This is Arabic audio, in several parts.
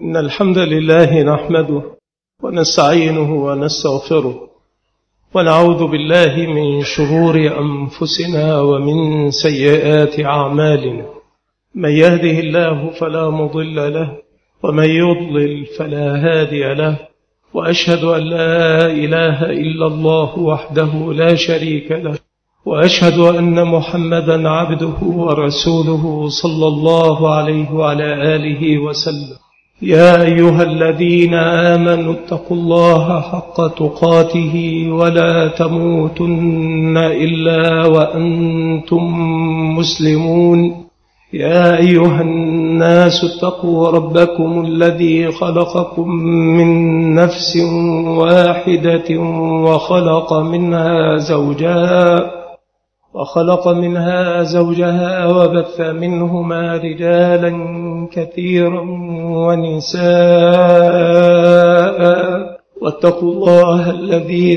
إن الحمد لله نحمده ونستعينه ونستغفره ونعوذ بالله من شرور أنفسنا ومن سيئات أعمالنا. من يهده الله فلا مضل له ومن يضلل فلا هادي له، وأشهد أن لا إله إلا الله وحده لا شريك له، وأشهد أن محمدا عبده ورسوله صلى الله عليه وعلى آله وسلم. يا أيها الذين آمنوا اتقوا الله حق تقاته ولا تموتن إلا وأنتم مسلمون. يا أيها الناس اتقوا ربكم الذي خلقكم من نفس واحدة وخلق منها زوجها وبث منهما رجالا كثيرا ونساء، واتقوا الله الذي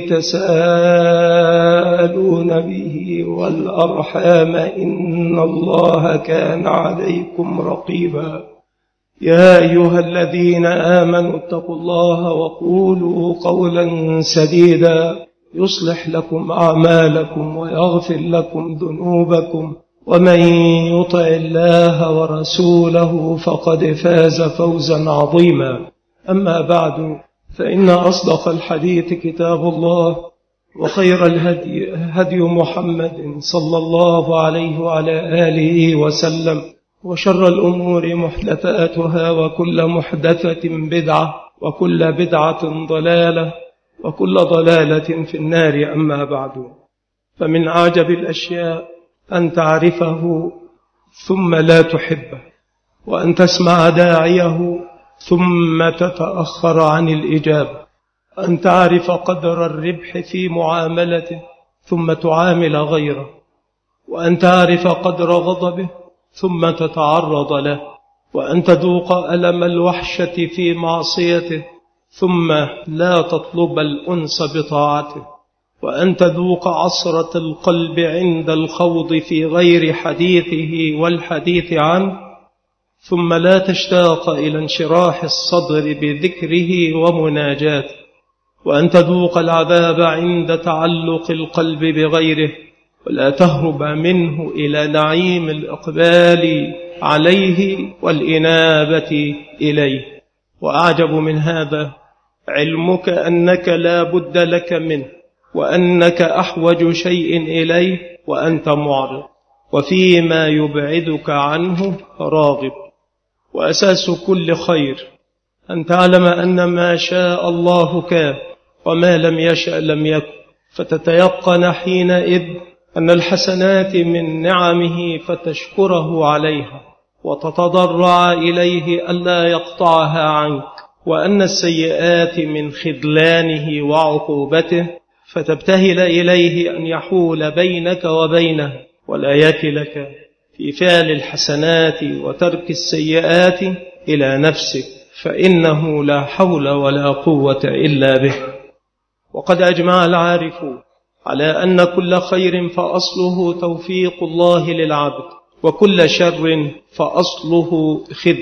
تساءلون به والأرحام إن الله كان عليكم رقيبا. يا أيها الذين آمنوا اتقوا الله وقولوا قولا سديدا يصلح لكم أعمالكم ويغفر لكم ذنوبكم، ومن يطع الله ورسوله فقد فاز فوزا عظيما. أما بعد، فإن أصدق الحديث كتاب الله، وخير الهدي هدي محمد صلى الله عليه وعلى آله وسلم، وشر الأمور محدثاتها، وكل محدثة بدعة، وكل بدعة ضلالة، وكل ضلالة في النار. أما بعد، فمن أعجب الأشياء أن تعرفه ثم لا تحبه، وأن تسمع داعيه ثم تتأخر عن الإجابة، أن تعرف قدر الربح في معاملته ثم تعامل غيره، وأن تعرف قدر غضبه ثم تتعرض له، وأن تذوق ألم الوحشة في معصيته ثم لا تطلب الأنس بطاعته، وأن تذوق عصرة القلب عند الخوض في غير حديثه والحديث عنه ثم لا تشتاق إلى انشراح الصدر بذكره ومناجاته، وأن تذوق العذاب عند تعلق القلب بغيره ولا تهرب منه إلى نعيم الإقبال عليه والإنابة إليه. وأعجب من هذا علمك أنك لا بد لك منه، وأنك أحوج شيء إليه وأنت معرض، وفيما يبعدك عنه راغب. وأساس كل خير أن تعلم أن ما شاء الله كان، وما لم يشأ لم يكن، فتتيقن حينئذ أن الحسنات من نعمه فتشكره عليها، وتتضرع إليه ألا يقطعها عنك، وأن السيئات من خذلانه وعقوبته فتبتهل إليه أن يحول بينك وبينه، ولا يكلك في فعل الحسنات وترك السيئات إلى نفسك، فإنه لا حول ولا قوة إلا به. وقد أجمع العارفون على أن كل خير فأصله توفيق الله للعبد، وكل شر فأصله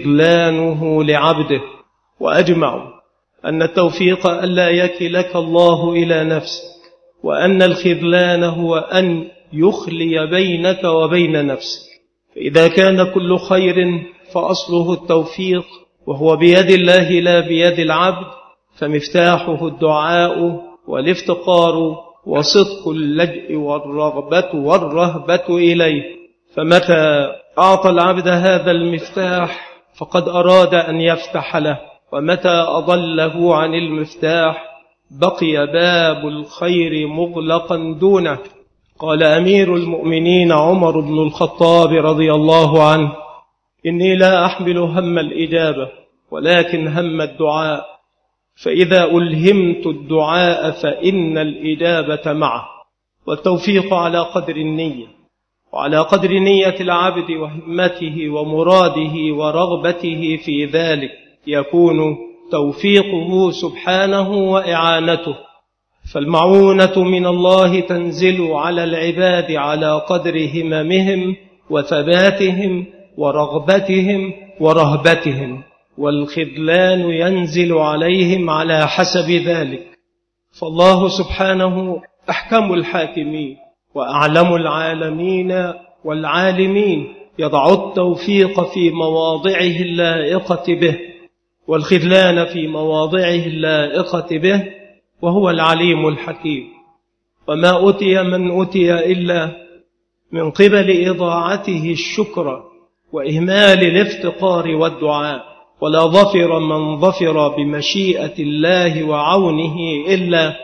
خذلانه لعبده. وأجمعوا أن التوفيق ألا يكلك الله إلى نفسك، وأن الخذلان هو أن يخلي بينك وبين نفسك. فإذا كان كل خير فأصله التوفيق، وهو بيد الله لا بيد العبد، فمفتاحه الدعاء والافتقار وصدق اللجأ والرغبة والرهبة إليه. فمتى أعطى العبد هذا المفتاح فقد أراد أن يفتح له، ومتى أضله عن المفتاح بقي باب الخير مغلقا دونه. قال أمير المؤمنين عمر بن الخطاب رضي الله عنه: إني لا أحمل هم الإجابة ولكن هم الدعاء، فإذا ألهمت الدعاء فإن الإجابة معه. والتوفيق على قدر النية، وعلى قدر نية العبد وهمته ومراده ورغبته في ذلك يكون توفيقه سبحانه وإعانته. فالمعونة من الله تنزل على العباد على قدر هممهم وثباتهم ورغبتهم ورهبتهم. والخذلان ينزل عليهم على حسب ذلك. فالله سبحانه أحكم الحاكمين وأعلم العالمين والعالمين، يضع التوفيق في مواضعه اللائقة به والخذلان في مواضعه اللائقة به، وهو العليم الحكيم. وما أتي من أتي إلا من قبل إضاعته الشكر وإهمال الافتقار والدعاء، ولا ظفر من ظفر بمشيئة الله وعونه إلا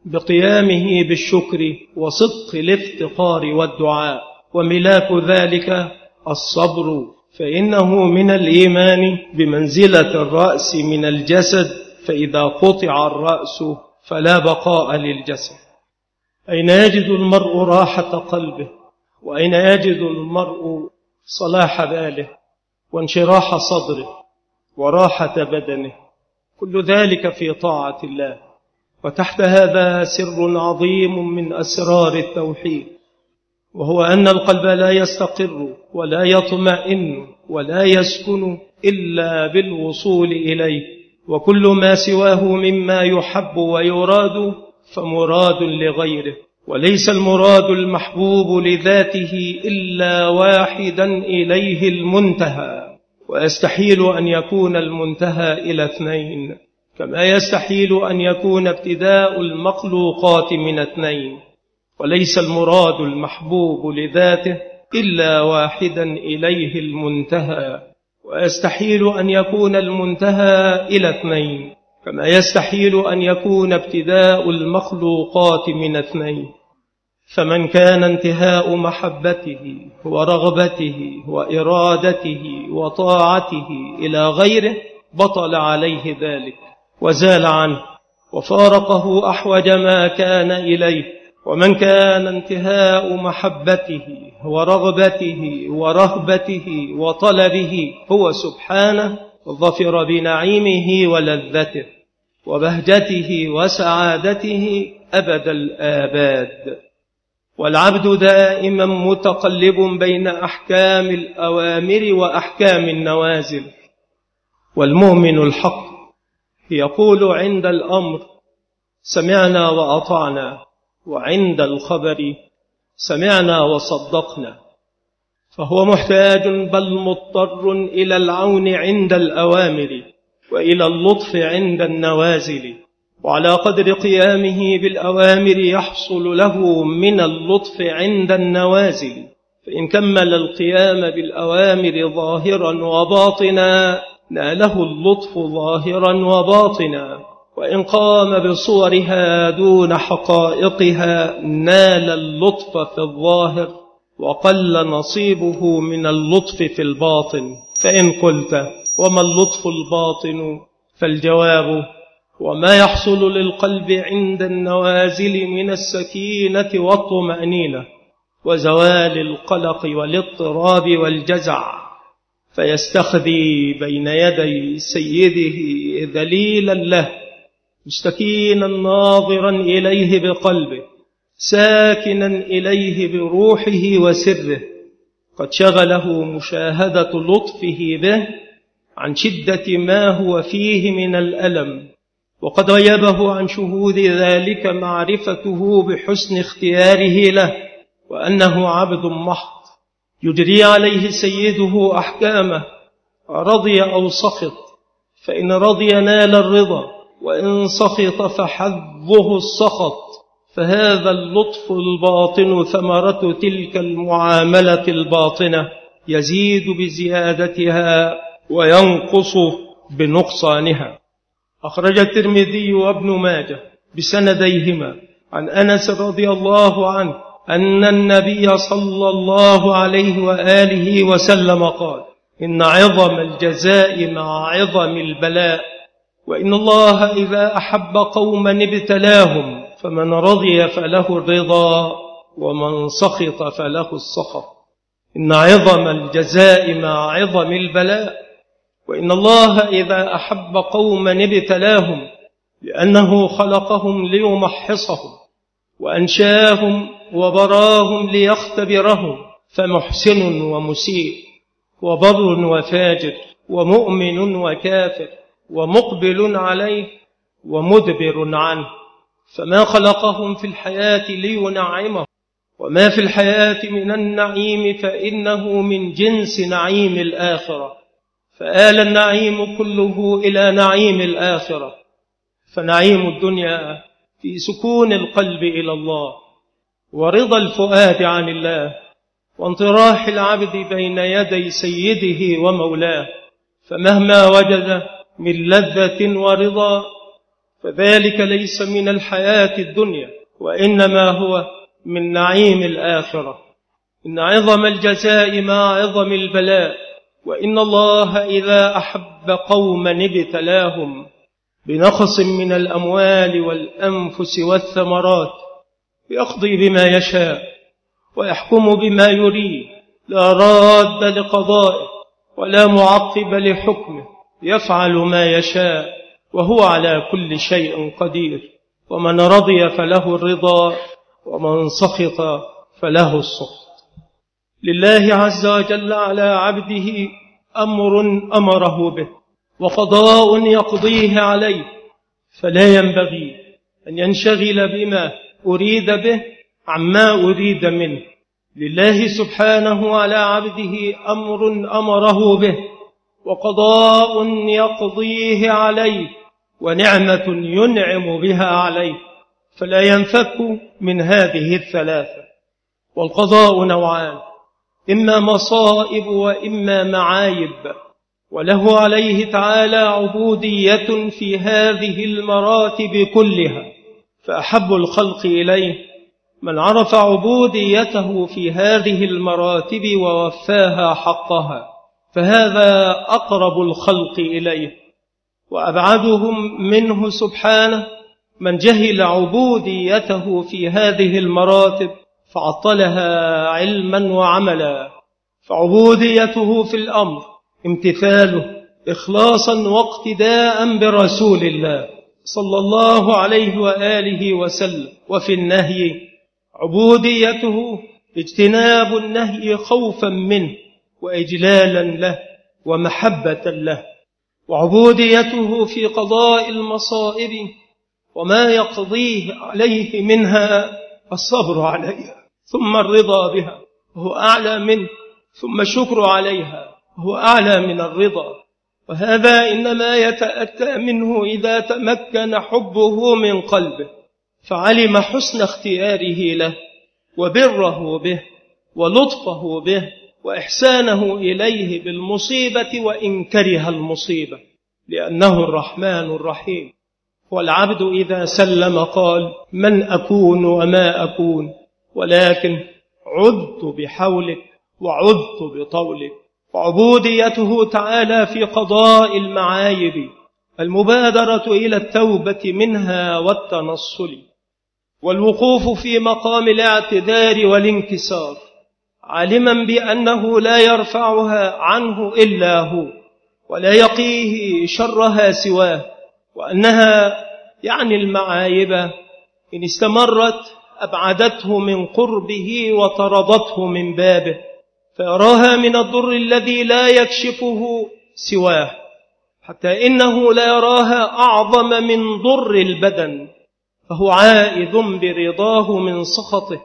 بقيامه بالشكر وصدق الافتقار والدعاء، وملاك ذلك الصبر، فإنه من الإيمان بمنزلة الرأس من الجسد، فإذا قطع الرأس فلا بقاء للجسد. أين يجد المرء راحة قلبه؟ وأين يجد المرء صلاح باله وانشراح صدره وراحة بدنه؟ كل ذلك في طاعة الله. وتحت هذا سر عظيم من أسرار التوحيد، وهو أن القلب لا يستقر ولا يطمئن ولا يسكن إلا بالوصول إليه، وكل ما سواه مما يحب ويراد فمراد لغيره، وليس المراد المحبوب لذاته إلا واحدا إليه المنتهى، ويستحيل أن يكون المنتهى إلى اثنين، كما يستحيل أن يكون ابتداء المخلوقات من اثنين. وليس المراد المحبوب لذاته إلا واحدا إليه المنتهى، ويستحيل أن يكون المنتهى إلى اثنين، كما يستحيل أن يكون ابتداء المخلوقات من اثنين. فمن كان انتهاء محبته ورغبته وإرادته وطاعته إلى غيره بطل عليه ذلك وزال عنه وفارقه أحوج ما كان إليه. ومن كان انتهاء محبته ورغبته ورهبته وطلبه هو سبحانه ظفر بنعيمه ولذته وبهجته وسعادته أبد الآباد. والعبد دائما متقلب بين أحكام الأوامر وأحكام النوازل. والمؤمن الحق يقول عند الأمر سمعنا وأطعنا، وعند الخبر سمعنا وصدقنا، فهو محتاج بل مضطر إلى العون عند الأوامر وإلى اللطف عند النوازل، وعلى قدر قيامه بالأوامر يحصل له من اللطف عند النوازل. فإن كمل القيام بالأوامر ظاهرا وباطنا ناله اللطف ظاهرا وباطنا، وإن قام بصورها دون حقائقها نال اللطف في الظاهر وقل نصيبه من اللطف في الباطن. فإن قلت وما اللطف الباطن؟ فالجواب وما يحصل للقلب عند النوازل من السكينة والطمأنينة وزوال القلق والاضطراب والجزع، فيستخذي بين يدي سيده ذليلا له مستكينا ناظرا إليه بقلبه ساكنا إليه بروحه وسره، قد شغله مشاهدة لطفه به عن شدة ما هو فيه من الألم، وقد غيبه عن شهود ذلك معرفته بحسن اختياره له وأنه عبد محض يجري عليه سيده أحكامه رضي أو سخط، فإن رضي نال الرضا وإن سخط فحظه السخط، فهذا اللطف الباطن ثمرة تلك المعاملة الباطنة يزيد بزيادتها وينقص بنقصانها. أخرج الترمذي وابن ماجه بسنديهما عن أنس رضي الله عنه أن النبي صلى الله عليه وآله وسلم قال: إن عظم الجزاء مع عظم البلاء، وإن الله إذا أحب قوما ابتلاهم، فمن رضي فله الرضا ومن سخط فله السخط. إن عظم الجزاء مع عظم البلاء، وإن الله إذا أحب قوما ابتلاهم، لأنه خلقهم ليمحصهم وأنشاهم وبراهم ليختبرهم، فمحسن ومسيء وبر وفاجر ومؤمن وكافر، ومقبل عليه ومدبر عنه، فما خلقهم في الحياة لينعمهم، وما في الحياة من النعيم فإنه من جنس نعيم الآخرة، فآل النعيم كله إلى نعيم الآخرة. فنعيم الدنيا في سكون القلب إلى الله، ورضا الفؤاد عن الله، وانطراح العبد بين يدي سيده ومولاه، فمهما وجد من لذة ورضا فذلك ليس من الحياة الدنيا، وإنما هو من نعيم الآخرة. إن عظم الجزاء مع عظم البلاء، وإن الله إذا أحب قوما ابتلاهم بنقص من الأموال والأنفس والثمرات، يقضي بما يشاء ويحكم بما يريد، لا راد لقضائه ولا معقب لحكمه، يفعل ما يشاء وهو على كل شيء قدير. ومن رضي فله الرضا، ومن سخط فله السخط. لله عز وجل على عبده أمر أمره به، وقضاء يقضيه عليه، فلا ينبغي أن ينشغل بما أريد به عما أريد منه. لله سبحانه على عبده أمر أمره به، وقضاء يقضيه عليه، ونعمة ينعم بها عليه، فلا ينفك من هذه الثلاثة. والقضاء نوعان، إما مصائب وإما معايب، وله عليه تعالى عبودية في هذه المراتب كلها، فأحب الخلق إليه من عرف عبوديته في هذه المراتب ووفاها حقها، فهذا أقرب الخلق إليه. وأبعدهم منه سبحانه من جهل عبوديته في هذه المراتب فعطلها علما وعملا. فعبوديته في الأمر امتثاله إخلاصا واقتداء برسول الله صلى الله عليه وآله وسلم، وفي النهي عبوديته اجتناب النهي خوفا منه وإجلالا له ومحبة له. وعبوديته في قضاء المصائب وما يقضيه عليه منها الصبر عليها، ثم الرضا بها وهو أعلى منه، ثم الشكر عليها وهو أعلى من الرضا. وهذا إنما يتأتى منه إذا تمكن حبه من قلبه، فعلم حسن اختياره له وبره به ولطفه به وإحسانه إليه بالمصيبة وإن كره المصيبة، لأنه الرحمن الرحيم. والعبد إذا سلم قال من أكون وما أكون، ولكن عدت بحولك وعدت بطولك. وعبوديته تعالى في قضاء المعايب المبادرة إلى التوبة منها والتنصل، والوقوف في مقام الاعتذار والانكسار، عالما بأنه لا يرفعها عنه إلا هو، ولا يقيه شرها سواه، وأنها يعني المعايب إن استمرت أبعدته من قربه وطردته من بابه، فيراها من الضر الذي لا يكشفه سواه، حتى إنه لا يراها أعظم من ضر البدن، فهو عائذ برضاه من سخطه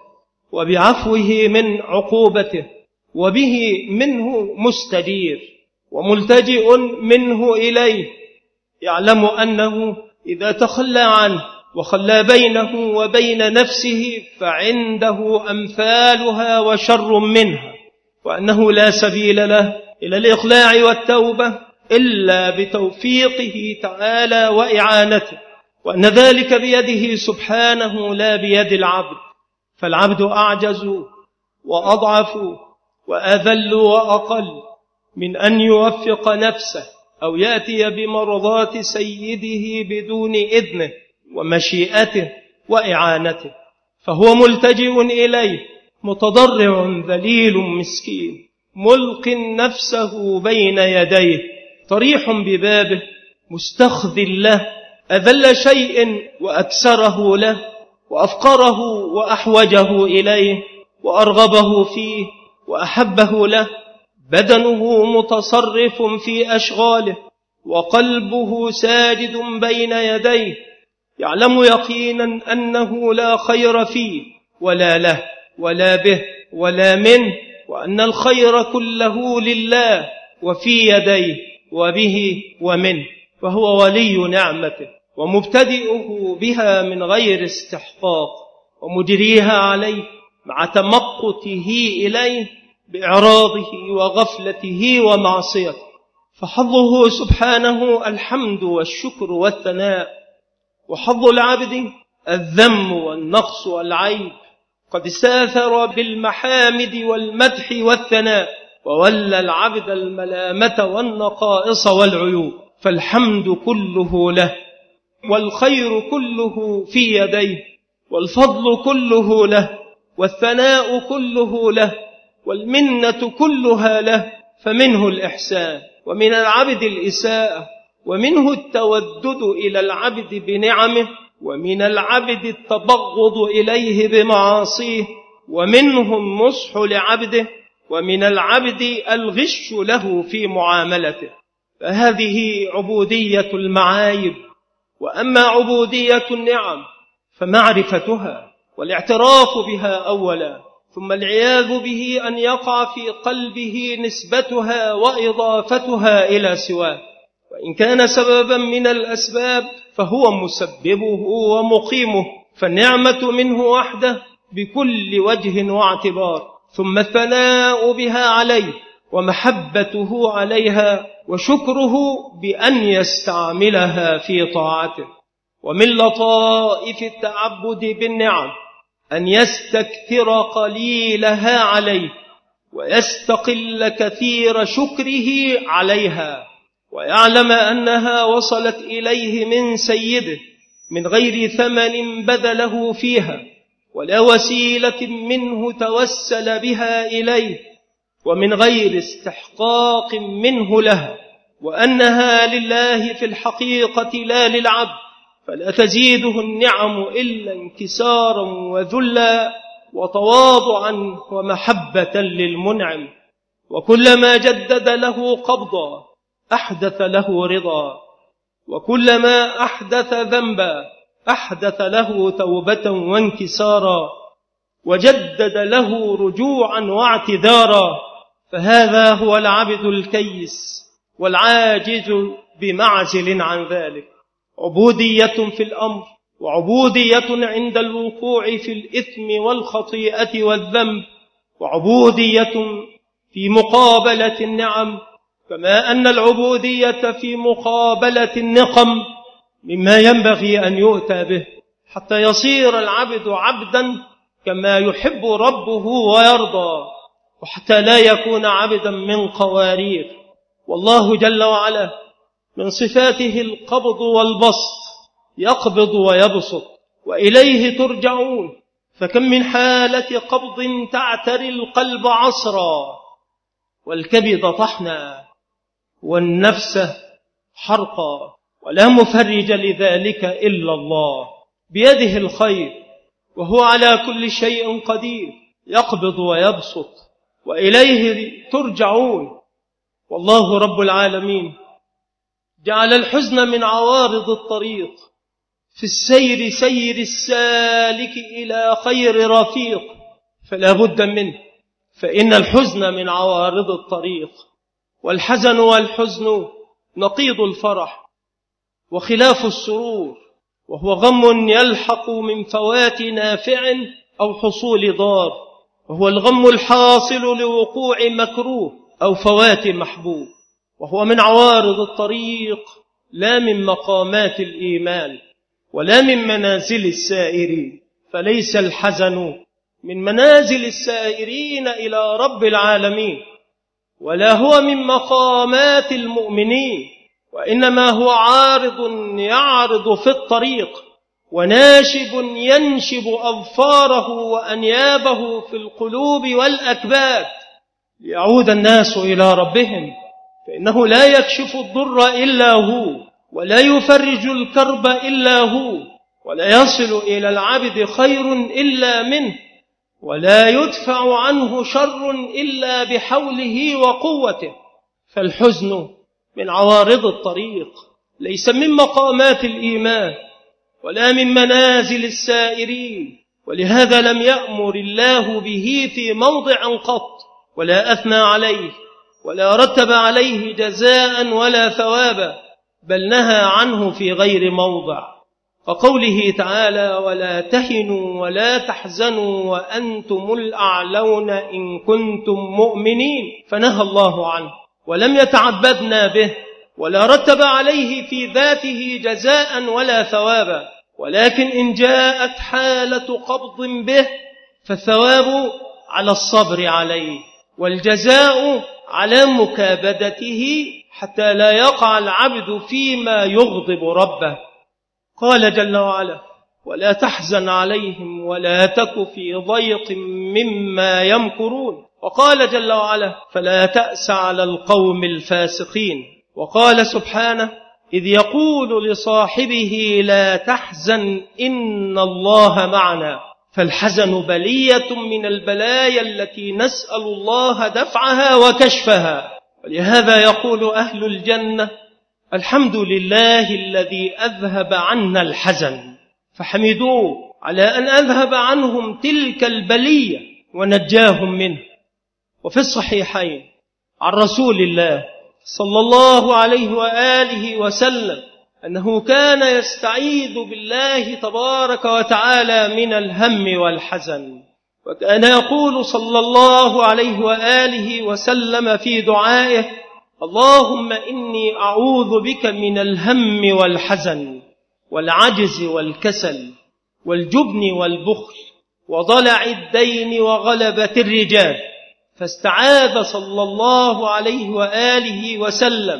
وبعفوه من عقوبته، وبه منه مستجير وملتجئ منه إليه، يعلم أنه إذا تخلى عنه وخلى بينه وبين نفسه فعنده أمثالها وشر منها، وأنه لا سبيل له إلى الإقلاع والتوبة إلا بتوفيقه تعالى وإعانته، وأن ذلك بيده سبحانه لا بيد العبد. فالعبد أعجز وأضعف وأذل وأقل من أن يوفق نفسه أو يأتي بمرضات سيده بدون إذنه ومشيئته وإعانته، فهو ملتجئ إليه متضرع ذليل مسكين ملق نفسه بين يديه، طريح ببابه مستخذل له، أذل شيء وأكسره له وأفقره وأحوجه إليه وأرغبه فيه وأحبه له، بدنه متصرف في أشغاله وقلبه ساجد بين يديه، يعلم يقينا أنه لا خير فيه ولا له ولا به ولا منه، وأن الخير كله لله وفي يديه وبه ومنه، فهو ولي نعمته ومبتدئه بها من غير استحقاق، ومجريها عليه مع تمقته إليه بإعراضه وغفلته ومعصيته. فحظه سبحانه الحمد والشكر والثناء، وحظ العبد الذم والنقص والعيب. قد استاثر بالمحامد والمدح والثناء، وولى العبد الملامة والنقائص والعيوب. فالحمد كله له، والخير كله في يديه، والفضل كله له، والثناء كله له، والمنة كلها له. فمنه الإحسان، ومن العبد الإساءة، ومنه التودد إلى العبد بنعمه، ومن العبد التبغض إليه بمعاصيه، ومنه النصح لعبده، ومن العبد الغش له في معاملته. فهذه عبودية المعايب. وأما عبودية النعم فمعرفتها والاعتراف بها أولا، ثم العياذ به أن يقع في قلبه نسبتها وإضافتها إلى سواه، وإن كان سببا من الأسباب فهو مسببه ومقيمه، فالنعمة منه وحده بكل وجه واعتبار، ثم الثناء بها عليه ومحبته عليها، وشكره بأن يستعملها في طاعته. ومن لطائف التعبد بالنعم أن يستكثر قليلها عليه، ويستقل كثير شكره عليها، ويعلم أنها وصلت إليه من سيده من غير ثمن بذله فيها، ولا وسيلة منه توسل بها إليه، ومن غير استحقاق منه لها، وأنها لله في الحقيقة لا للعبد. فلا تزيده النعم إلا انكسارا وذلا وتواضعا ومحبة للمنعم. وكلما جدد له قبضا أحدث له رضا، وكلما أحدث ذنبا أحدث له توبة وانكسارا، وجدد له رجوعا واعتذارا. فهذا هو العبد الكيس والعاجز بمعزل عن ذلك. عبودية في الأمر، وعبودية عند الوقوع في الإثم والخطيئة والذنب، وعبودية في مقابلة النعم، كما أن العبودية في مقابلة النقم مما ينبغي أن يؤتى به حتى يصير العبد عبدا كما يحب ربه ويرضى، وحتى لا يكون عبدا من قوارير. والله جل وعلا من صفاته القبض والبسط، يقبض ويبسط، وإليه ترجعون. فكم من حالة قبض تعتري القلب عصرا، والكبد طحنا، والنفس حرقا، ولا مفرج لذلك إلا الله، بيده الخير وهو على كل شيء قدير، يقبض ويبسط، وإليه ترجعون. والله رب العالمين جعل الحزن من عوارض الطريق في السير، سير السالك إلى خير رفيق، فلا بد منه، فإن الحزن من عوارض الطريق، والحزن والحزن نقيض الفرح وخلاف السرور، وهو غم يلحق من فوات نافع أو حصول ضار، وهو الغم الحاصل لوقوع مكروه أو فوات محبوب، وهو من عوارض الطريق لا من مقامات الإيمان ولا من منازل السائرين. فليس الحزن من منازل السائرين إلى رب العالمين، ولا هو من مقامات المؤمنين، وإنما هو عارض يعرض في الطريق، وناشب ينشب أظفاره وأنيابه في القلوب والأكباد، ليعود الناس إلى ربهم، فإنه لا يكشف الضر إلا هو، ولا يفرج الكرب إلا هو، ولا يصل إلى العبد خير إلا منه، ولا يدفع عنه شر إلا بحوله وقوته. فالحزن من عوارض الطريق، ليس من مقامات الإيمان ولا من منازل السائرين، ولهذا لم يأمر الله به في موضع قط، ولا أثنى عليه ولا رتب عليه جزاء ولا ثوابا، بل نهى عنه في غير موضع. وقوله تعالى: ولا تهنوا ولا تحزنوا وأنتم الأعلون إن كنتم مؤمنين، فنهى الله عنه ولم يتعبدنا به، ولا رتب عليه في ذاته جزاء ولا ثوابا، ولكن إن جاءت حالة قبض به فالثواب على الصبر عليه، والجزاء على مكابدته، حتى لا يقع العبد فيما يغضب ربه. قال جل وعلا: ولا تحزن عليهم ولا تك في ضيق مما يمكرون. وقال جل وعلا: فلا تأس على القوم الفاسقين. وقال سبحانه: إذ يقول لصاحبه لا تحزن إن الله معنا. فالحزن بلية من البلايا التي نسأل الله دفعها وكشفها. ولهذا يقول أهل الجنة: الحمد لله الذي أذهب عنا الحزن، فحمدوه على أن أذهب عنهم تلك البلية ونجاهم منه. وفي الصحيحين عن رسول الله صلى الله عليه وآله وسلم أنه كان يستعيذ بالله تبارك وتعالى من الهم والحزن، وكان يقول صلى الله عليه وآله وسلم في دعائه: اللهم إني أعوذ بك من الهم والحزن والعجز والكسل والجبن والبخل وضلع الدين وغلبة الرجال. فاستعاذ صلى الله عليه وآله وسلم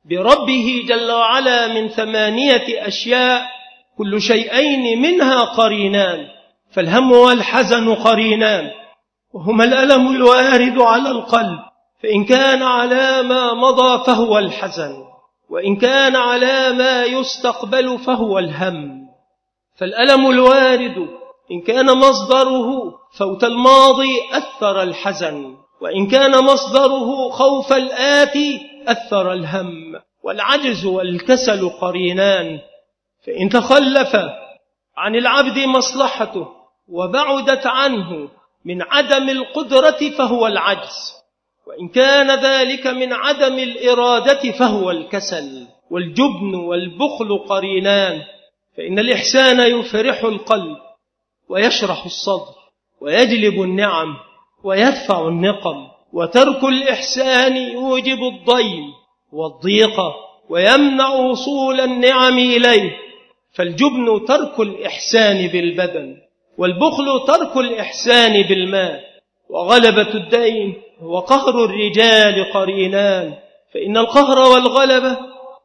بربه جل وعلا من 8 أشياء كل شيئين منها قرينان، فالهم والحزن قرينان، وهما الألم الوارد على القلب، فإن كان على ما مضى فهو الحزن، وإن كان على ما يستقبل فهو الهم. فالألم الوارد إن كان مصدره فوت الماضي أثر الحزن، وإن كان مصدره خوف الآتي أثر الهم. والعجز والكسل قرينان، فإن تخلف عن العبد مصلحته وبعدت عنه من عدم القدرة فهو العجز، وإن كان ذلك من عدم الإرادة فهو الكسل. والجبن والبخل قرينان، فإن الإحسان يفرح القلب ويشرح الصدر ويجلب النعم ويدفع النقم، وترك الإحسان يوجب الضيم والضيق ويمنع وصول النعم إليه. فالجبن ترك الإحسان بالبدن، والبخل ترك الإحسان بالمال، وغلبة الدين وقهر الرجال قرينان، فإن القهر والغلبة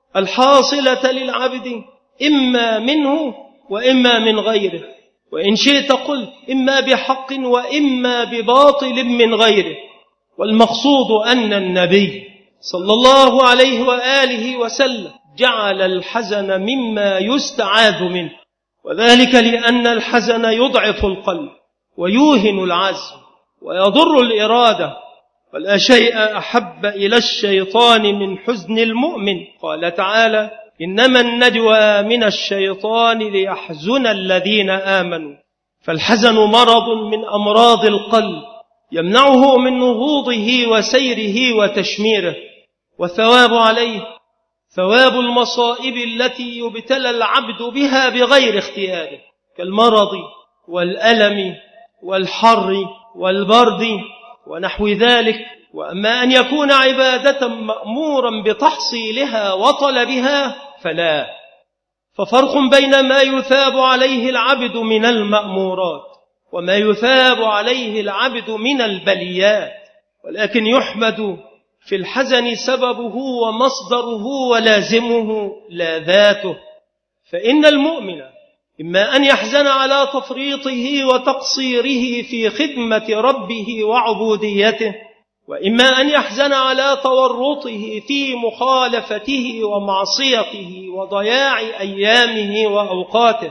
الحاصلة للعبد إما منه وإما من غيره، وإن شئت قلت إما بحق وإما بباطل من غيره. والمقصود أن النبي صلى الله عليه وآله وسلم جعل الحزن مما يستعاذ منه، وذلك لأن الحزن يضعف القلب ويوهن العزم ويضر الإرادة، ولا شيء أحب إلى الشيطان من حزن المؤمن. قال تعالى: إنما النجوى من الشيطان ليحزن الذين آمنوا. فالحزن مرض من أمراض القلب يمنعه من نهوضه وسيره وتشميره، والثواب عليه ثواب المصائب التي يبتلى العبد بها بغير اختياره، كالمرض والألم والحر والبرد ونحو ذلك. وأما أن يكون عبادة مأمورا بتحصيلها وطلبها فلا. ففرق بين ما يثاب عليه العبد من المأمورات وما يثاب عليه العبد من البليات، ولكن يحمد في الحزن سببه ومصدره ولازمه لا ذاته. فإن المؤمن إما أن يحزن على تفريطه وتقصيره في خدمة ربه وعبوديته، وإما أن يحزن على تورطه في مخالفته ومعصيته وضياع أيامه وأوقاته.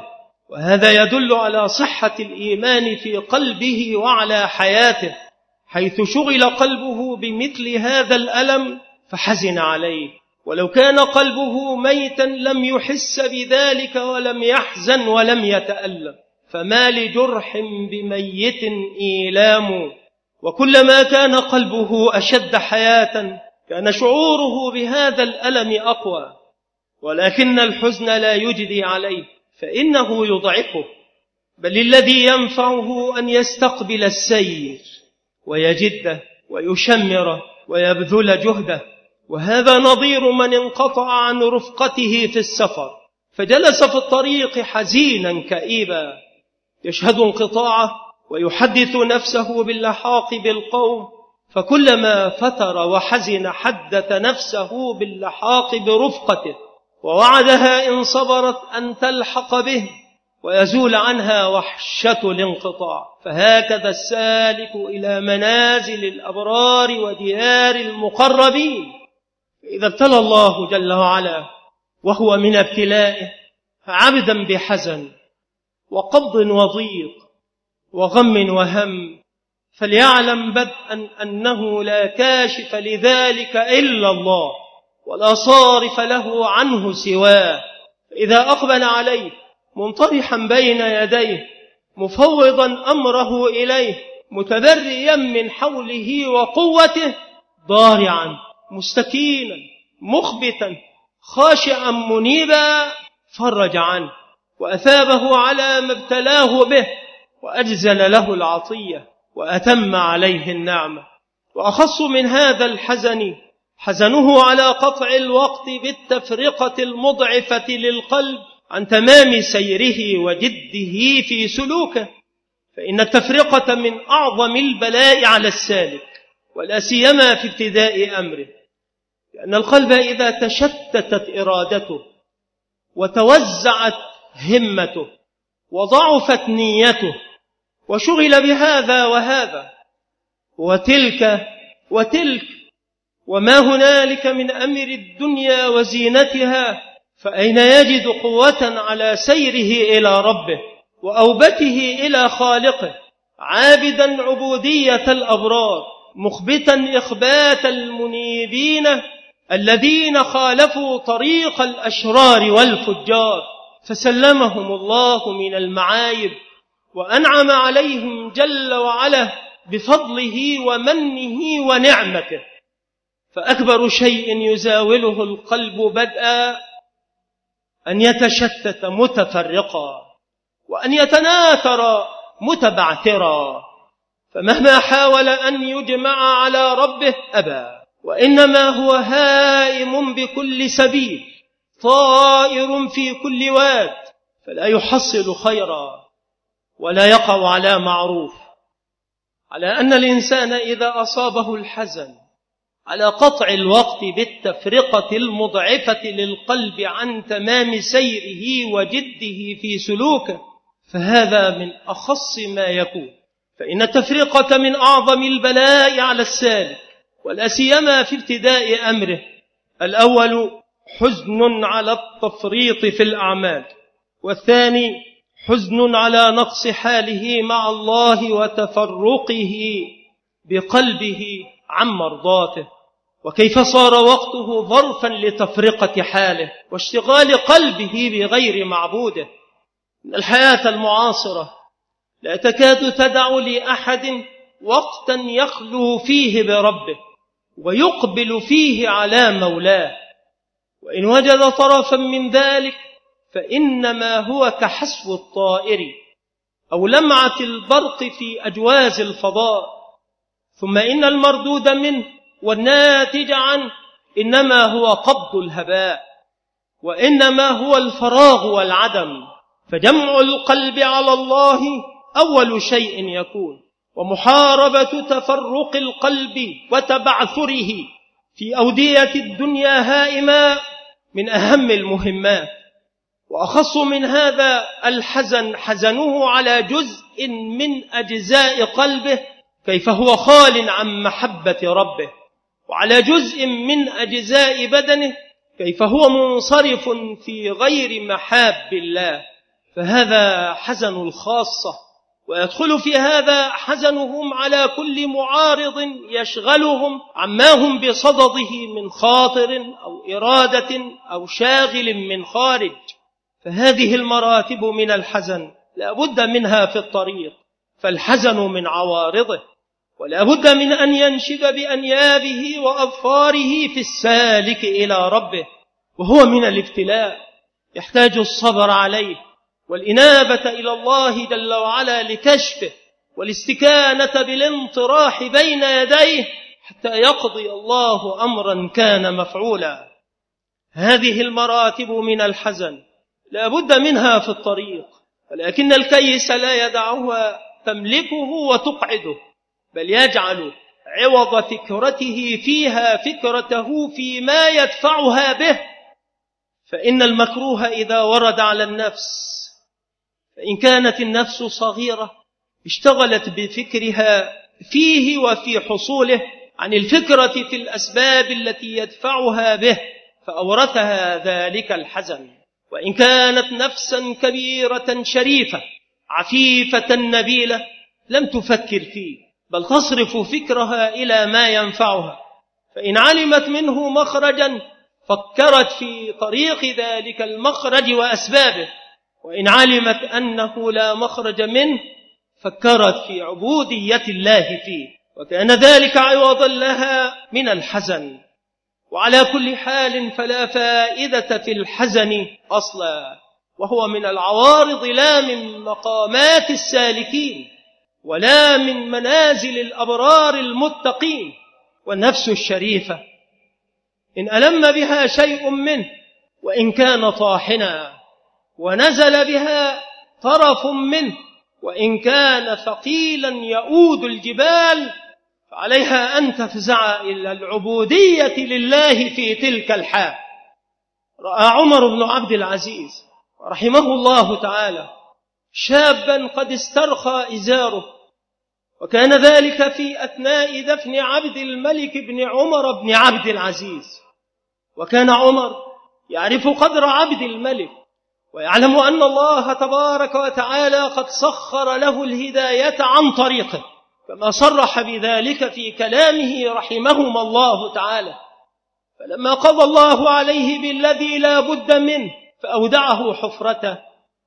وهذا يدل على صحة الإيمان في قلبه وعلى حياته، حيث شغل قلبه بمثل هذا الألم فحزن عليه، ولو كان قلبه ميتا لم يحس بذلك ولم يحزن ولم يتألم، فما لجرح بميت إيلام. وكلما كان قلبه أشد حياة كان شعوره بهذا الألم أقوى، ولكن الحزن لا يجدي عليه فإنه يضعفه، بل الذي ينفعه أن يستقبل السير ويجده ويشمره ويبذل جهده. وهذا نظير من انقطع عن رفقته في السفر فجلس في الطريق حزينا كئيبا، يشهد انقطاعه ويحدث نفسه باللحاق بالقوم، فكلما فتر وحزن حدث نفسه باللحاق برفقته، ووعدها إن صبرت أن تلحق به ويزول عنها وحشة الانقطاع. فهكذا السالك إلى منازل الأبرار وديار المقربين، إذا ابتلى الله جل وعلا وهو من ابتلائه عبدا بحزن وقبض وضيق وغم وهم، فليعلم بدءا أنه لا كاشف لذلك إلا الله، ولا صارف له عنه سواه. إذا أقبل عليه منطرحا بين يديه مفوضا أمره إليه متبريا من حوله وقوته، ضارعا مستكينا مخبتا خاشعا منيبا، فرج عنه وأثابه على ما ابتلاه به، وأجزل له العطية وأتم عليه النعمة. وأخص من هذا الحزن حزنه على قطع الوقت بالتفرقة المضعفة للقلب عن تمام سيره وجده في سلوكه، فإن التفرقة من أعظم البلاء على السالك، ولا سيما في ابتداء أمره، لأن القلب إذا تشتتت إرادته وتوزعت همته وضعفت نيته وشغل بهذا وهذا وتلك وما هنالك من أمر الدنيا وزينتها، فأين يجد قوة على سيره إلى ربه وأوبته إلى خالقه، عابدا عبودية الأبرار، مخبتا إخبات المنيبين الذين خالفوا طريق الأشرار والفجار، فسلمهم الله من المعايب وأنعم عليهم جل وعلا بفضله ومنه ونعمته. فأكبر شيء يزاوله القلب بدءا أن يتشتت متفرقا، وأن يتناثر متبعثرا، فمهما حاول أن يجمع على ربه أبى، وإنما هو هائم بكل سبيل طائر في كل واد، فلا يحصل خيرا ولا يقع على معروف. على أن الإنسان إذا أصابه الحزن على قطع الوقت بالتفرقة المضعفة للقلب عن تمام سيره وجده في سلوكه، فهذا من أخص ما يكون، فإن التفرقة من أعظم البلاء على السالك، ولا سيما في ابتداء أمره. الأول حزن على التفريط في الأعمال، والثاني حزن على نقص حاله مع الله وتفرقه بقلبه عن مرضاته، وكيف صار وقته ظرفا لتفرقة حاله واشتغال قلبه بغير معبوده. إن الحياة المعاصرة لا تكاد تدع لأحد وقتا يخلو فيه بربه ويقبل فيه على مولاه، وإن وجد طرفا من ذلك فإنما هو كحسو الطائر أو لمعة البرق في أجواز الفضاء، ثم إن المردود منه والناتج عنه إنما هو قبض الهباء، وإنما هو الفراغ والعدم. فجمع القلب على الله أول شيء يكون، ومحاربة تفرق القلب وتبعثره في أودية الدنيا هائمة من أهم المهمات. وأخص من هذا الحزن حزنه على جزء من أجزاء قلبه كيف هو خال عن محبة ربه، وعلى جزء من أجزاء بدنه كيف هو منصرف في غير محاب الله، فهذا حزن الخاصة، ويدخل في هذا حزنهم على كل معارض يشغلهم عما هم بصدده من خاطر أو إرادة أو شاغل من خارج. فهذه المراتب من الحزن لا بد منها في الطريق، فالحزن من عوارضه، ولا بد من أن ينشب بأنيابه وأظفاره في السالك إلى ربه، وهو من الابتلاء يحتاج الصبر عليه والإنابة إلى الله جل وعلا لكشفه، والاستكانة بالانطراح بين يديه حتى يقضي الله أمرا كان مفعولا. هذه المراتب من الحزن لا بد منها في الطريق، ولكن الكيس لا يدعها تملكه وتقعده، بل يجعل عوض فكرته فيها فكرته فيما يدفعها به. فإن المكروه إذا ورد على النفس، فإن كانت النفس صغيرة اشتغلت بفكرها فيه وفي حصوله عن الفكرة في الأسباب التي يدفعها به، فأورثها ذلك الحزن. وإن كانت نفسا كبيرة شريفة عفيفة نبيلة لم تفكر فيه، بل تصرف فكرها إلى ما ينفعها، فإن علمت منه مخرجا فكرت في طريق ذلك المخرج وأسبابه، وإن علمت أنه لا مخرج منه فكرت في عبودية الله فيه، وكان ذلك عوضا لها من الحزن. وعلى كل حال فلا فائدة في الحزن أصلا، وهو من العوارض لا من مقامات السالكين ولا من منازل الأبرار المتقين. والنفس الشريفة إن ألم بها شيء منه وإن كان طاحنا، ونزل بها طرف منه وإن كان ثقيلا يؤود الجبال، فعليها أن تفزع إلى العبودية لله في تلك الحال. رأى عمر بن عبد العزيز رحمه الله تعالى شابا قد استرخى إزاره، وكان ذلك في أثناء دفن عبد الملك بن عمر بن عبد العزيز. وكان عمر يعرف قدر عبد الملك، ويعلم أن الله تبارك وتعالى قد سخر له الهداية عن طريقه، كما صرح بذلك في كلامه رحمهما الله تعالى. فلما قضى الله عليه بالذي لا بد منه فأودعه حفرته،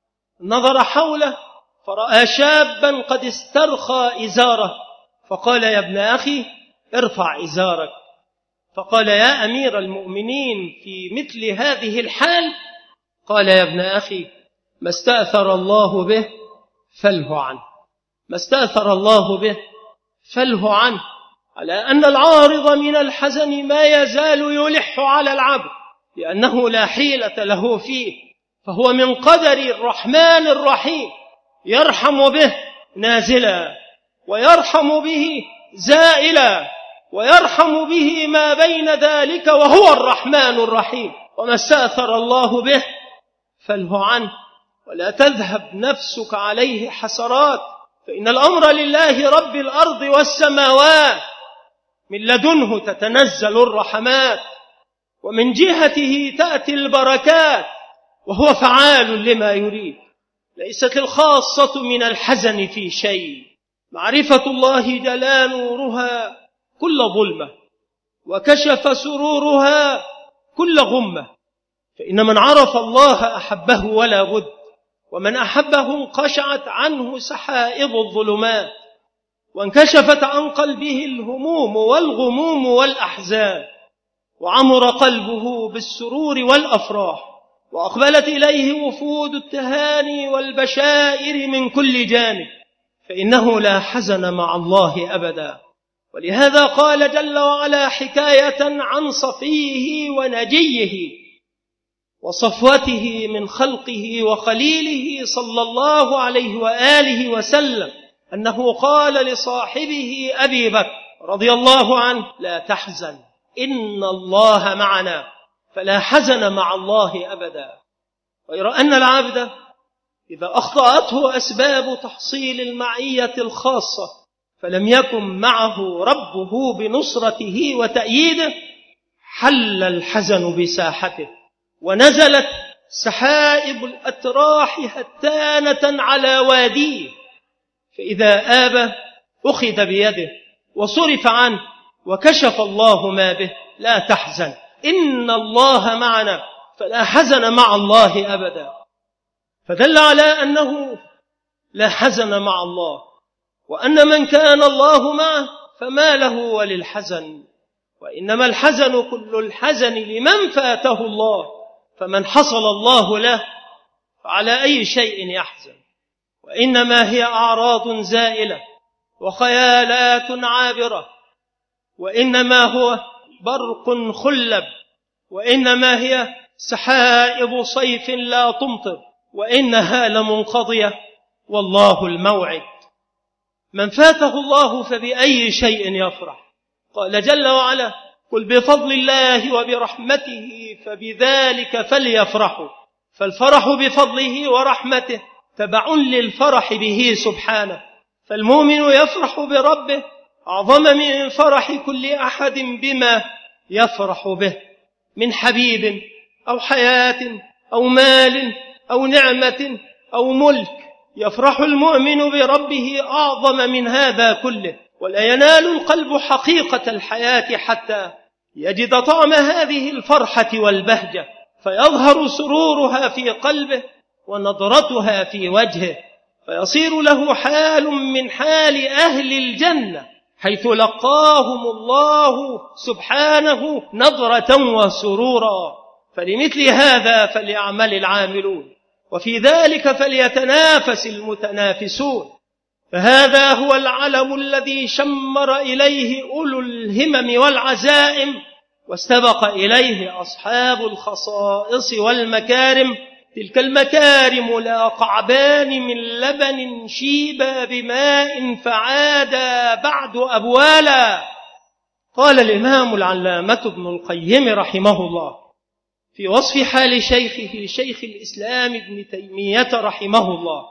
نظر حوله فرأى شابا قد استرخى إزاره، فقال: يا ابن أخي ارفع إزارك. فقال: يا أمير المؤمنين في مثل هذه الحال؟ قال: يا ابن أخي ما استأثر الله به فله عنه، ما استأثر الله به فله عنه، على أن العارض من الحزن ما يزال يلح على العبد، لأنه لا حيلة له فيه، فهو من قدر الرحمن الرحيم، يرحم به نازلا ويرحم به زائلا ويرحم به ما بين ذلك، وهو الرحمن الرحيم. وما استأثر الله به فله عنه، ولا تذهب نفسك عليه حسرات، فإن الأمر لله رب الأرض والسماوات، من لدنه تتنزل الرحمات، ومن جهته تأتي البركات، وهو فعال لما يريد. ليست الخاصة من الحزن في شيء، معرفة الله جلا نورها كل ظلمة، وكشف سرورها كل غمة. فإن من عرف الله أحبه ولا بد، ومن أحبه انقشعت عنه سحائب الظلمات، وانكشفت عن قلبه الهموم والغموم والأحزان، وعمر قلبه بالسرور والأفراح، وأقبلت إليه وفود التهاني والبشائر من كل جانب، فإنه لا حزن مع الله أبدا. ولهذا قال جل وعلا حكاية عن صفيه ونجيه وصفوته من خلقه وخليله صلى الله عليه وآله وسلم، أنه قال لصاحبه أبي بكر رضي الله عنه: لا تحزن إن الله معنا، فلا حزن مع الله أبدا. غير أن العبد إذا أخطأته أسباب تحصيل المعية الخاصة فلم يكن معه ربه بنصرته وتأييده، حل الحزن بساحته، ونزلت سحائب الأتراح هتانة على واديه، فإذا آب أخذ بيده وصرف عنه وكشف الله ما به. لا تحزن إن الله معنا، فلا حزن مع الله أبدا. فدل على أنه لا حزن مع الله، وأن من كان الله معه فما له وللحزن، وإنما الحزن كل الحزن لمن فاته الله، فمن حصل الله له فعلى أي شيء يحزن. وإنما هي أعراض زائلة وخيالات عابرة، وإنما هو برق خلب، وإنما هي سحائب صيف لا تمطر، وإنها لمنقضية والله الموعد. من فاته الله فبأي شيء يفرح؟ قال جل وعلا: قل بفضل الله وبرحمته فبذلك فليفرحوا. فالفرح بفضله ورحمته تبع للفرح به سبحانه. فالمؤمن يفرح بربه أعظم من فرح كل أحد بما يفرح به من حبيب أو حياة أو مال أو نعمة أو ملك. يفرح المؤمن بربه أعظم من هذا كله، ولا ينال القلب حقيقة الحياة حتى يجد طعم هذه الفرحة والبهجة، فيظهر سرورها في قلبه ونضرتها في وجهه، فيصير له حال من حال أهل الجنة، حيث لقاهم الله سبحانه نضرة وسرورا. فلمثل هذا فليعمل العاملون، وفي ذلك فليتنافس المتنافسون. فهذا هو العلم الذي شمر إليه أولو الهمم والعزائم، واستبق إليه أصحاب الخصائص والمكارم. تلك المكارم لا قعبان من لبن شيبا بماء فعادا بعد أبوالا. قال الإمام العلامة ابن القيم رحمه الله في وصف حال شيخه شيخ الإسلام ابن تيمية رحمه الله: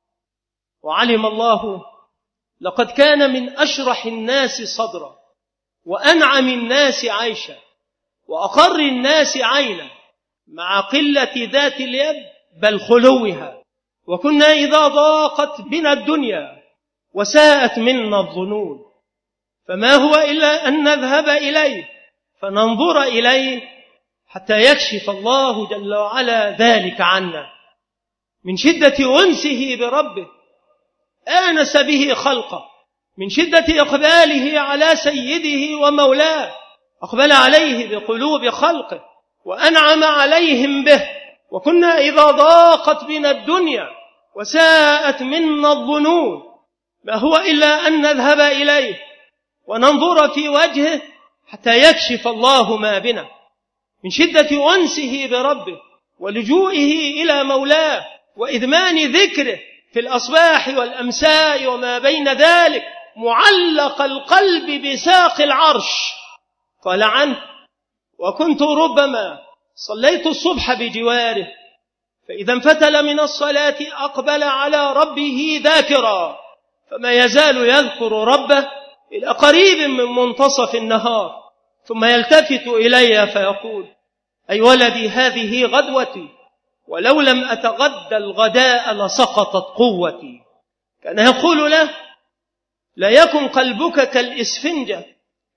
وعلم الله لقد كان من أشرح الناس صدرا وأنعم الناس عيشا وأقر الناس عينا، مع قلة ذات اليد بل خلوها. وكنا إذا ضاقت بنا الدنيا وساءت منا الظنون، فما هو إلا أن نذهب إليه فننظر إليه حتى يكشف الله جل وعلا ذلك عنا. من شدة أنسه بربه آنس به خلقه، من شدة إقباله على سيده ومولاه أقبل عليه بقلوب خلقه وأنعم عليهم به. وكنا إذا ضاقت بنا الدنيا وساءت منا الظنون، ما هو إلا أن نذهب إليه وننظر في وجهه حتى يكشف الله ما بنا. من شدة أنسه بربه ولجوئه إلى مولاه وإدمان ذكره في الأصباح والأمساء وما بين ذلك، معلق القلب بساق العرش. قال عنه: وكنت ربما صليت الصبح بجواره، فإذا انفتل من الصلاة أقبل على ربه ذاكرا، فما يزال يذكر ربه إلى قريب من منتصف النهار، ثم يلتفت إلي فيقول: أي ولدي هذه غدوتي، ولو لم أتغدى الغداء لسقطت قوتي. كان يقول له: لا يكن قلبك كالإسفنجة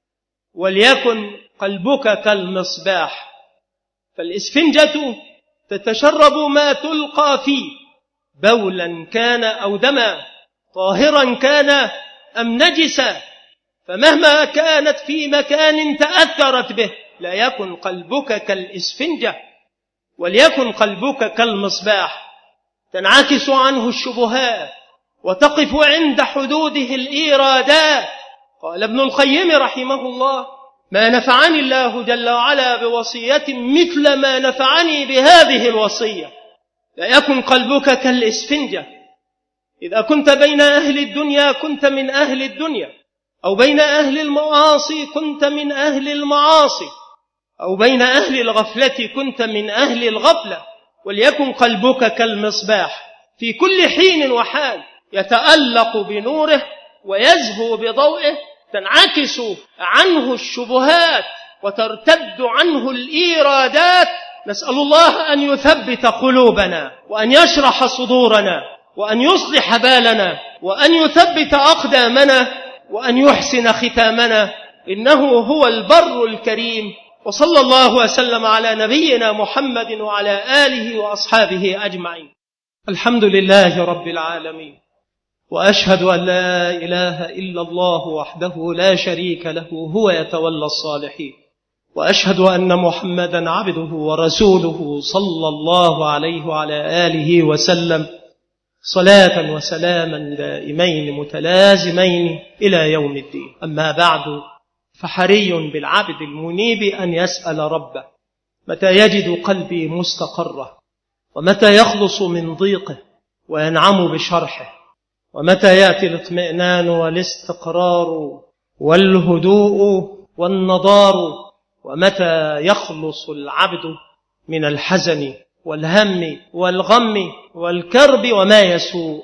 وليكن قلبك كالمصباح. فالإسفنجة تتشرب ما تلقى فيه، بولا كان أو دما، طاهرا كان أم نجسا، فمهما كانت في مكان تأثرت به. لا يكن قلبك كالإسفنجة وليكن قلبك كالمصباح، تنعكس عنه الشبهات وتقف عند حدوده الإيرادات. قال ابن القيم رحمه الله: ما نفعني الله جل وعلا بوصية مثل ما نفعني بهذه الوصية. لا يكن قلبك كالإسفنجة. إذا كنت بين أهل الدنيا كنت من أهل الدنيا، أو بين أهل المعاصي كنت من أهل المعاصي، أو بين أهل الغفلة كنت من أهل الغفلة. وليكن قلبك كالمصباح، في كل حين وحال يتألق بنوره ويزهو بضوئه، تنعكس عنه الشبهات وترتد عنه الإيرادات، نسأل الله أن يثبت قلوبنا وأن يشرح صدورنا وأن يصلح بالنا وأن يثبت أقدامنا وأن يحسن ختامنا، إنه هو البر الكريم. وصلى الله وسلم على نبينا محمد وعلى آله وأصحابه أجمعين. الحمد لله رب العالمين، وأشهد أن لا إله إلا الله وحده لا شريك له هو يتولى الصالحين، وأشهد أن محمدا عبده ورسوله صلى الله عليه وعلى آله وسلم صلاة وسلاما دائمين متلازمين إلى يوم الدين. أما بعد، فحري بالعبد المنيب أن يسأل ربه متى يجد قلبي مستقرة، ومتى يخلص من ضيقه وينعم بشرحه، ومتى يأتي الاطمئنان والاستقرار والهدوء والنضار، ومتى يخلص العبد من الحزن والهم والغم والكرب وما يسوء.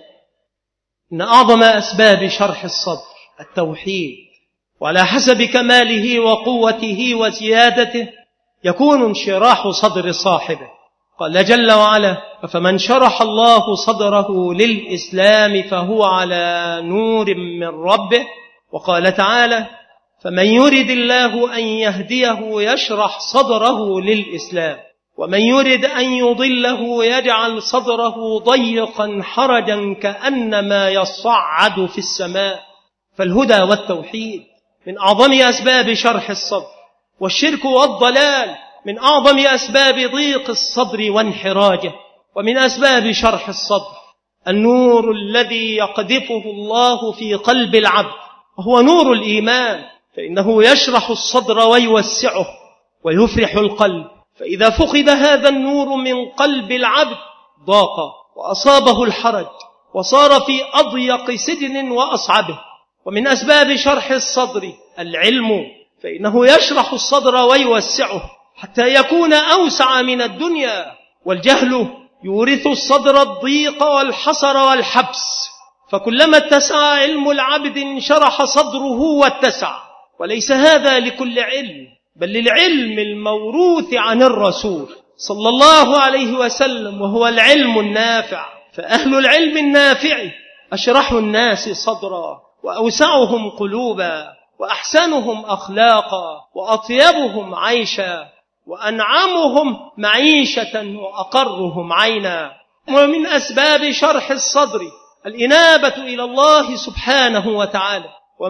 إن أعظم أسباب شرح الصدر التوحيد، وعلى حسب كماله وقوته وزيادته يكون انشراح صدر صاحبه. قال جل وعلا: فمن شرح الله صدره للإسلام فهو على نور من ربه. وقال تعالى: فمن يرد الله أن يهديه يشرح صدره للإسلام، ومن يرد أن يضله يجعل صدره ضيقا حرجا كأنما يصعد في السماء. فالهدى والتوحيد من أعظم أسباب شرح الصدر، والشرك والضلال من أعظم أسباب ضيق الصدر وانحراجه. ومن أسباب شرح الصدر النور الذي يقذفه الله في قلب العبد، وهو نور الإيمان، فإنه يشرح الصدر ويوسعه ويفرح القلب. فإذا فقد هذا النور من قلب العبد ضاق وأصابه الحرج وصار في أضيق سجن وأصعبه. ومن أسباب شرح الصدر العلم، فإنه يشرح الصدر ويوسعه حتى يكون أوسع من الدنيا. والجهل يورث الصدر الضيق والحصر والحبس، فكلما اتسع علم العبد انشرح صدره واتسع. وليس هذا لكل علم، بل للعلم الموروث عن الرسول صلى الله عليه وسلم، وهو العلم النافع. فأهل العلم النافع أشرح الناس صدرا، وأوسعهم قلوبا، وأحسنهم أخلاقا، وأطيبهم عيشا، وأنعمهم معيشة، وأقرهم عينا. ومن أسباب شرح الصدر الإنابة إلى الله سبحانه وتعالى،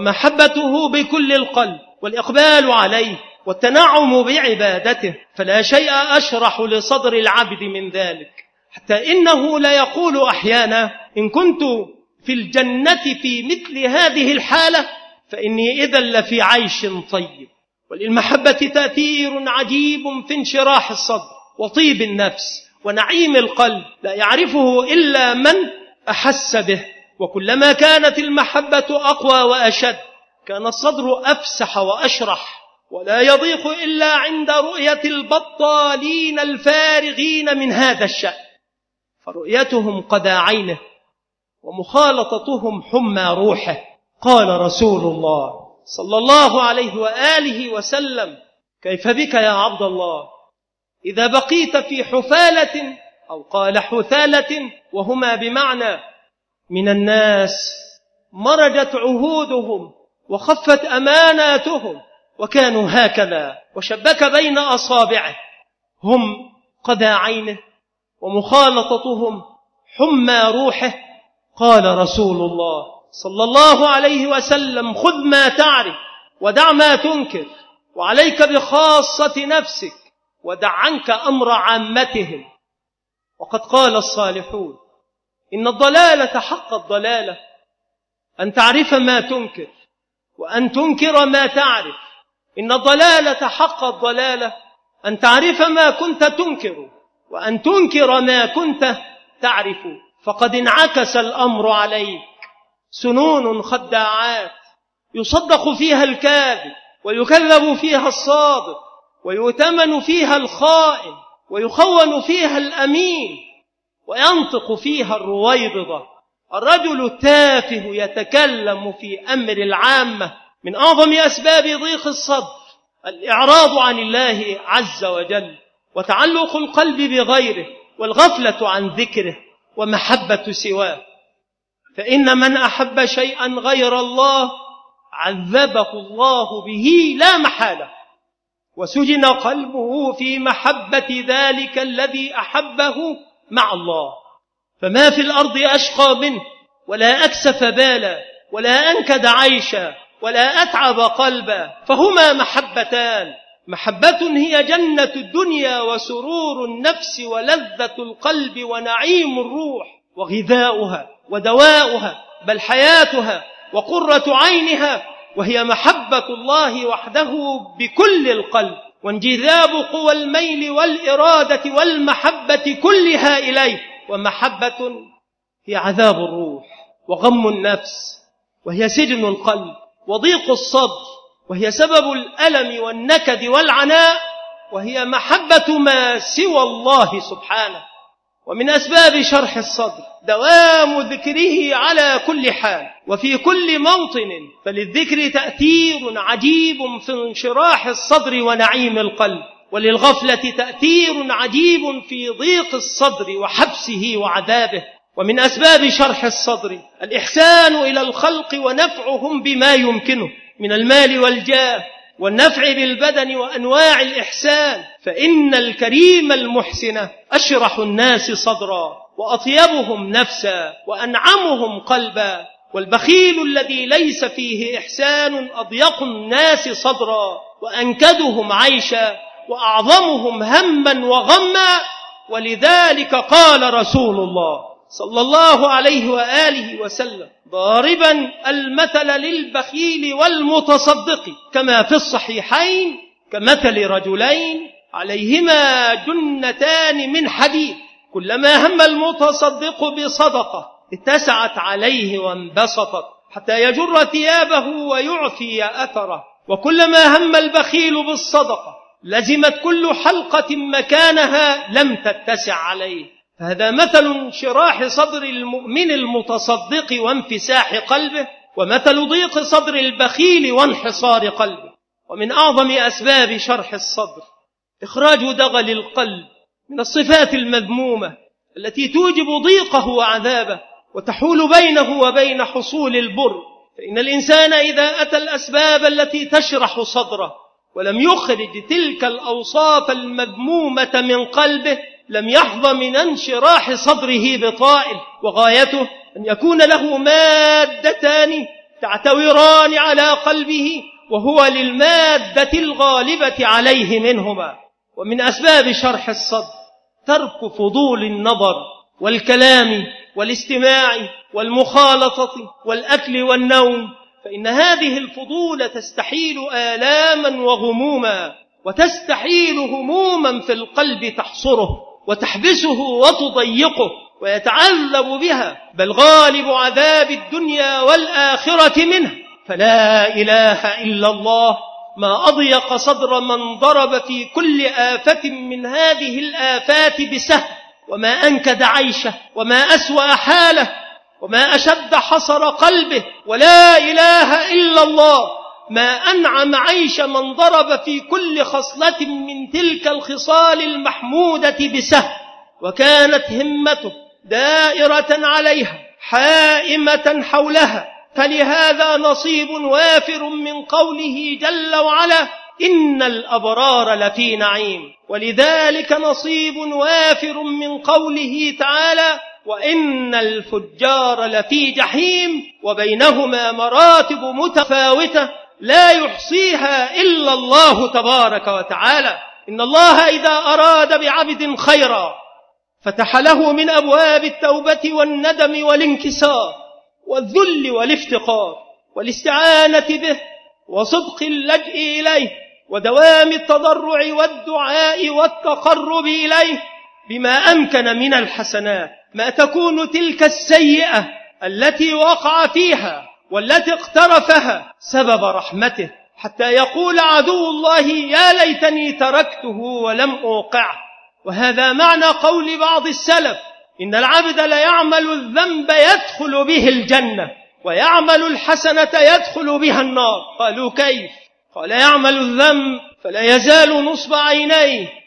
ومحبته بكل القلب، والإقبال عليه، والتنعم بعبادته. فلا شيء أشرح لصدر العبد من ذلك، حتى إنه لا يقول أحيانا: إن كنت في الجنة في مثل هذه الحالة فإني إذا لفي عيش طيب. وللمحبة تأثير عجيب في انشراح الصدر وطيب النفس ونعيم القلب، لا يعرفه إلا من أحس به. وكلما كانت المحبة أقوى وأشد كان الصدر أفسح وأشرح، ولا يضيق إلا عند رؤية البطالين الفارغين من هذا الشأن، فرؤيتهم قدى عينه ومخالطتهم حمى روحه. قال رسول الله صلى الله عليه وآله وسلم: كيف بك يا عبد الله إذا بقيت في حفالة، أو قال حثالة، وهما بمعنى من الناس مرجت عهودهم وخفت أماناتهم، وكانوا هكذا، وشبك بين أصابعه، هم قدى عينه ومخالطتهم حمى روحه. قال رسول الله صلى الله عليه وسلم: خذ ما تعرف ودع ما تنكر، وعليك بخاصة نفسك ودع عنك أمر عامتهم. وقد قال الصالحون: إن الضلالة حق الضلالة أن تعرف ما تنكر، وأن تنكر ما تعرف. إن الضلالة حق الضلالة أن تعرف ما كنت تنكر، وأن تنكر ما كنت تعرف. فقد انعكس الأمر عليك سنون خداعات يصدق فيها الكاذب، ويكذب فيها الصادق، ويؤتمن فيها الخائن، ويخون فيها الأمين، وينطق فيها الرويبضة. الرجل التافه يتكلم في أمر العامة. من أعظم أسباب ضيق الصدر الإعراض عن الله عز وجل، وتعلق القلب بغيره والغفلة عن ذكره ومحبة سواه. فإن من أحب شيئا غير الله عذبه الله به لا محالة، وسجن قلبه في محبة ذلك الذي أحبه مع الله. فما في الأرض أشقى منه، ولا أكسف بالا، ولا أنكد عيشا، ولا أتعب قلبا، فهما محبتان: محبة هي جنة الدنيا وسرور النفس ولذة القلب ونعيم الروح وغذاؤها ودواؤها، بل حياتها وقرة عينها، وهي محبة الله وحده بكل القلب، وانجذاب قوى الميل والإرادة والمحبة كلها إليه. ومحبة هي عذاب الروح وغم النفس، وهي سجن القلب وضيق الصدر، وهي سبب الألم والنكد والعناء، وهي محبة ما سوى الله سبحانه. ومن أسباب شرح الصدر دوام ذكره على كل حال وفي كل موطن، فللذكر تأثير عجيب في انشراح الصدر ونعيم القلب، وللغفلة تأثير عجيب في ضيق الصدر وحبسه وعذابه. ومن أسباب شرح الصدر الإحسان إلى الخلق ونفعهم بما يمكنه من المال والجاه والنفع بالبدن وأنواع الإحسان، فإن الكريم المحسن أشرح الناس صدرا وأطيبهم نفسا وأنعمهم قلبا، والبخيل الذي ليس فيه إحسان أضيق الناس صدرا وأنكدهم عيشا وأعظمهم هما وغما. ولذلك قال رسول الله صلى الله عليه وآله وسلم ضاربا المثل للبخيل والمتصدق كما في الصحيحين كمثل رجلين عليهما جنتان من حديد، كلما هم المتصدق بصدقة اتسعت عليه وانبسطت حتى يجر ثيابه ويعفي أثره، وكلما هم البخيل بالصدقة لزمت كل حلقة مكانها لم تتسع عليه. هذا مثل انشراح صدر المؤمن المتصدق وانفساح قلبه، ومثل ضيق صدر البخيل وانحصار قلبه. ومن أعظم أسباب شرح الصدر إخراج دغل القلب من الصفات المذمومة التي توجب ضيقه وعذابه وتحول بينه وبين حصول البر. فإن الإنسان إذا أتى الأسباب التي تشرح صدره ولم يخرج تلك الأوصاف المذمومة من قلبه لم يحظى من انشراح صدره بطائل، وغايته أن يكون له مادتان تعتوران على قلبه وهو للمادة الغالبة عليه منهما. ومن أسباب شرح الصدر ترك فضول النظر والكلام والاستماع والمخالطة والأكل والنوم، فإن هذه الفضول تستحيل آلاما وغموما، وتستحيل هموما في القلب تحصره وتحبسه وتضيقه ويتعذب بها، بل غالب عذاب الدنيا والآخرة منه. فلا إله إلا الله ما أضيق صدر من ضرب في كل آفة من هذه الآفات بسهم، وما أنكد عيشه، وما أسوأ حاله، وما أشد حصر قلبه. ولا إله إلا الله ما أنعم عيش من ضرب في كل خصلة من تلك الخصال المحمودة بسهم، وكانت همته دائرة عليها حائمة حولها. فلهذا نصيب وافر من قوله جل وعلا إن الأبرار لفي نعيم، ولذلك نصيب وافر من قوله تعالى وإن الفجار لفي جحيم، وبينهما مراتب متفاوتة لا يحصيها إلا الله تبارك وتعالى. إن الله إذا أراد بعبد خيرا فتح له من أبواب التوبة والندم والانكسار والذل والافتقار والاستعانة به وصدق اللجئ إليه ودوام التضرع والدعاء والتقرب إليه بما أمكن من الحسنات، ما تكون تلك السيئة التي وقع فيها والتي اقترفها سبب رحمته، حتى يقول عدو الله يا ليتني تركته ولم أوقعه. وهذا معنى قول بعض السلف إن العبد ليعمل الذنب يدخل به الجنة ويعمل الحسنة يدخل بها النار. قالوا كيف؟ قال يعمل الذنب فلا يزال نصب عينيه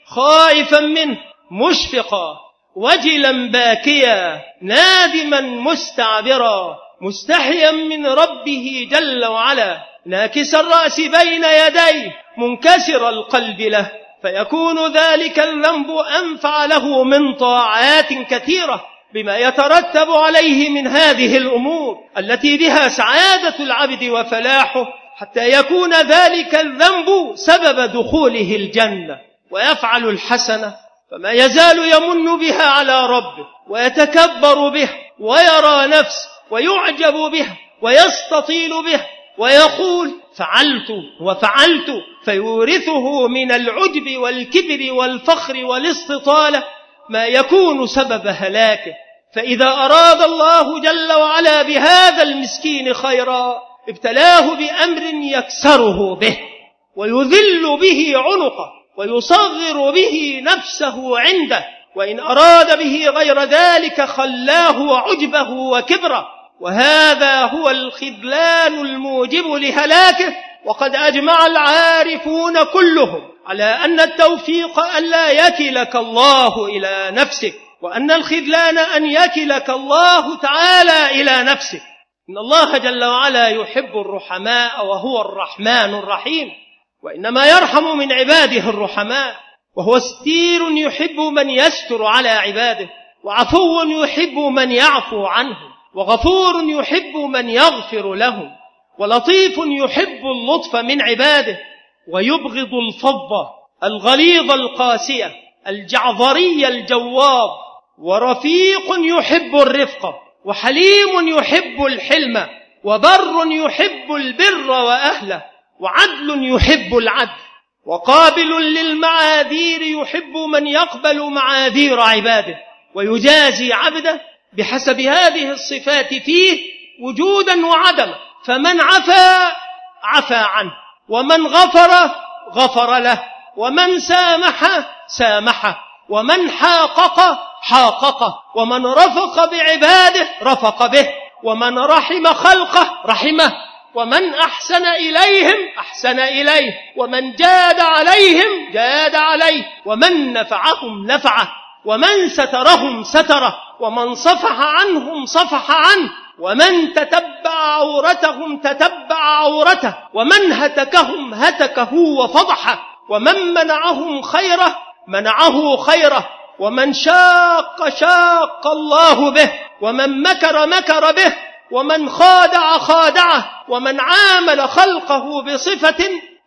خائفا منه مشفقا وجلا باكيا نادما مستعبرا مستحيا من ربه جل وعلا ناكس الرأس بين يديه منكسر القلب له، فيكون ذلك الذنب أنفع له من طاعات كثيرة بما يترتب عليه من هذه الأمور التي بها سعادة العبد وفلاحه، حتى يكون ذلك الذنب سبب دخوله الجنة. ويفعل الحسنة فما يزال يمن بها على ربه ويتكبر به ويرى نفسه ويعجب به ويستطيل به ويقول فعلت وفعلت، فيورثه من العجب والكبر والفخر والاستطالة ما يكون سبب هلاكه. فإذا أراد الله جل وعلا بهذا المسكين خيرا ابتلاه بأمر يكسره به ويذل به عنقه ويصغر به نفسه عنده، وإن أراد به غير ذلك خلاه عجبه وكبره، وهذا هو الخذلان الموجب لهلاكه. وقد أجمع العارفون كلهم على أن التوفيق ألا يكلك الله إلى نفسك، وأن الخذلان أن يكلك الله تعالى إلى نفسك. إن الله جل وعلا يحب الرحماء وهو الرحمن الرحيم، وإنما يرحم من عباده الرحماء، وهو ستير يحب من يستر على عباده، وعفو يحب من يعفو عنهم، وغفور يحب من يغفر لهم، ولطيف يحب اللطف من عباده، ويبغض الفظة الغليظ القاسية الجعظري الجواب، ورفيق يحب الرفق، وحليم يحب الحلم، وبر يحب البر وأهله، وعدل يحب العدل، وقابل للمعاذير يحب من يقبل معاذير عباده، ويجازي عبده بحسب هذه الصفات فيه وجودا وعدما. فمن عفا عفا عنه، ومن غفر غفر له، ومن سامح سامحه، ومن حاقق حاققه، ومن رفق بعباده رفق به، ومن رحم خلقه رحمه، ومن أحسن إليهم أحسن إليه، ومن جاد عليهم جاد عليه، ومن نفعهم نفعه، ومن سترهم ستره، ومن صفح عنهم صفح عنه، ومن تتبع عورتهم تتبع عورته، ومن هتكهم هتكه وفضحه، ومن منعهم خيره منعه خيره، ومن شاق شاق الله به، ومن مكر مكر به، ومن خادع خادعه، ومن عامل خلقه بصفة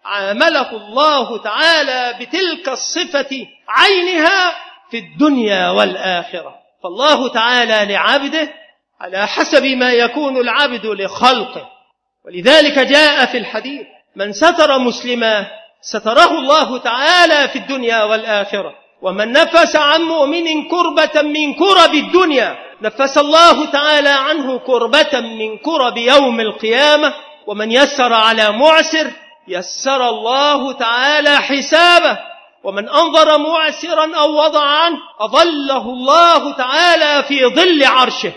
عامله الله تعالى بتلك الصفة عينها في الدنيا والآخرة. فالله تعالى لعبده على حسب ما يكون العبد لخلقه، ولذلك جاء في الحديث من ستر مسلما ستره الله تعالى في الدنيا والآخرة، ومن نفس عن مؤمن كربة من كرب الدنيا نفس الله تعالى عنه كربة من كرب يوم القيامة، ومن يسر على معسر يسر الله تعالى حسابه، ومن أنظر معسرا أو وضع عنه أظله الله تعالى في ظل عرشه.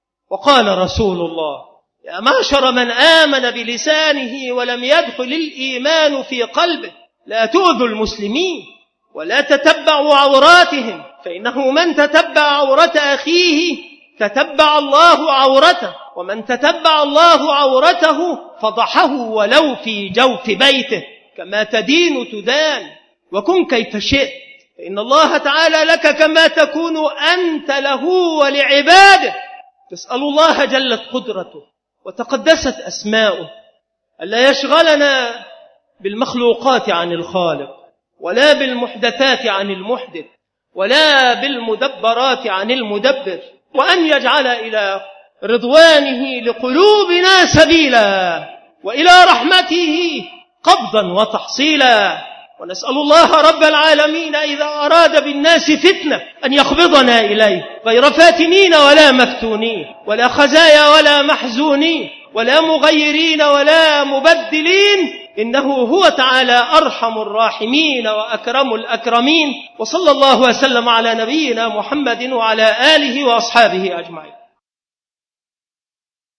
وقال رسول الله يا معشر من آمن بلسانه ولم يدخل الإيمان في قلبه لا تؤذوا المسلمين ولا تتبعوا عوراتهم، فإنه من تتبع عورة أخيه تتبع الله عورته، ومن تتبع الله عورته فضحه ولو في جوف بيته، كما تدين تدان، وكن كيف شئت، فإن الله تعالى لك كما تكون أنت له ولعباده. تسأل الله جلت قدرته وتقدست أسماؤه ألا يشغلنا بالمخلوقات عن الخالق، ولا بالمحدثات عن المحدث، ولا بالمدبرات عن المدبر، وأن يجعل إلى رضوانه لقلوبنا سبيلا، وإلى رحمته قبضا وتحصيلا. ونسأل الله رب العالمين إذا أراد بالناس فتنة أن يقبضنا إليه غير فاتنين ولا مفتونين، ولا خزايا ولا محزونين، ولا مغيرين ولا مبدلين، إنه هو تعالى أرحم الراحمين وأكرم الأكرمين. وصلى الله وسلم على نبينا محمد وعلى آله وأصحابه أجمعين.